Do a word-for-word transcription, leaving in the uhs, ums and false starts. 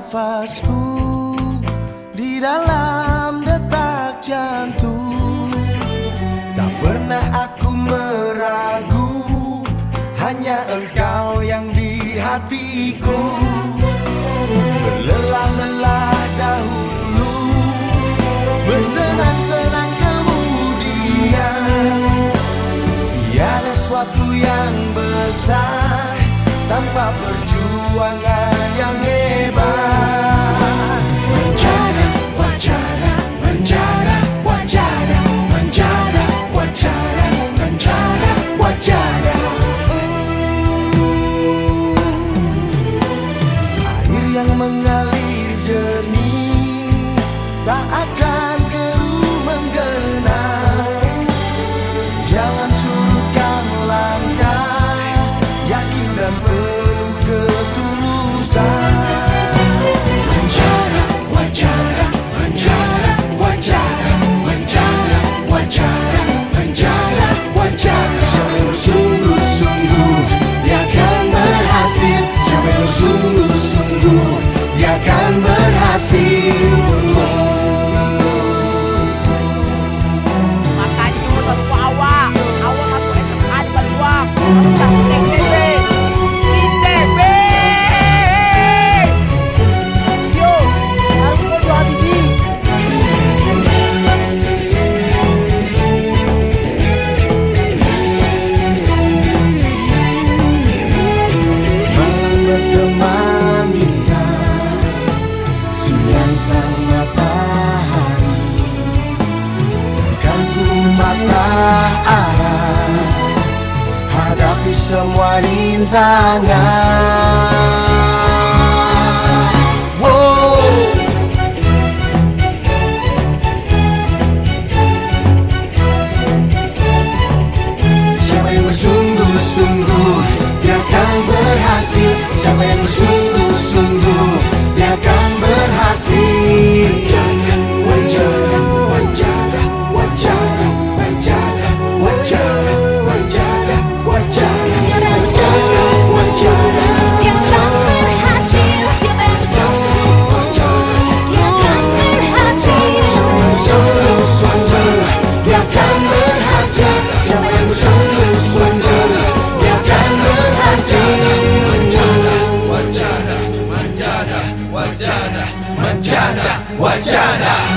nafasku di dalam detak jantung. Tak pernah aku meragu, hanya engkau yang di hatiku. Berlelah-lelah dahulu, bersenang-senang kemudian. Tiada suatu yang besar tanpa perjuangan yang hebat. Menjana, wacana, menjana, wacana, menjana, wacana, menjana, wacana. Air yang mengalir jernih tak akan keruh menggenang. Jangan surutkan langkah, yakin dan penuh ketulusan. Menjana, wacana, menjana, wacana, menjana, wacana, menjana, wacana. Siapa yang bersungguh-sungguh dia akan berhasil. Siapa yang bersungguh-sungguh dia akan berhasil. Makanya cuma satu awak, awak masuk S M A di Baliwang. Tak T P B, T P B. Yo, harus kau jual bibi. Malam berteman bintang, siang sang matahari. Kan ku mata arah, hadapi semua rintangan. Wow. Siapa yang bersungguh-sungguh dia akan berhasil. Siapa yang bersungguh-sungguh dia akan berhasil. Wajana, wajana, wajana, wajana, wajana, wajana, wajana, Siapa yang wajana, wajana. Dia akan berhasil. Siapa yang bersungguh-sungguh dia akan berhasil. Sungguh-sungguh dia akan berhasil. Siapa yang bersungguh-sungguh dia akan berhasil. Wacana, wacana, wacana, wacana, wacana.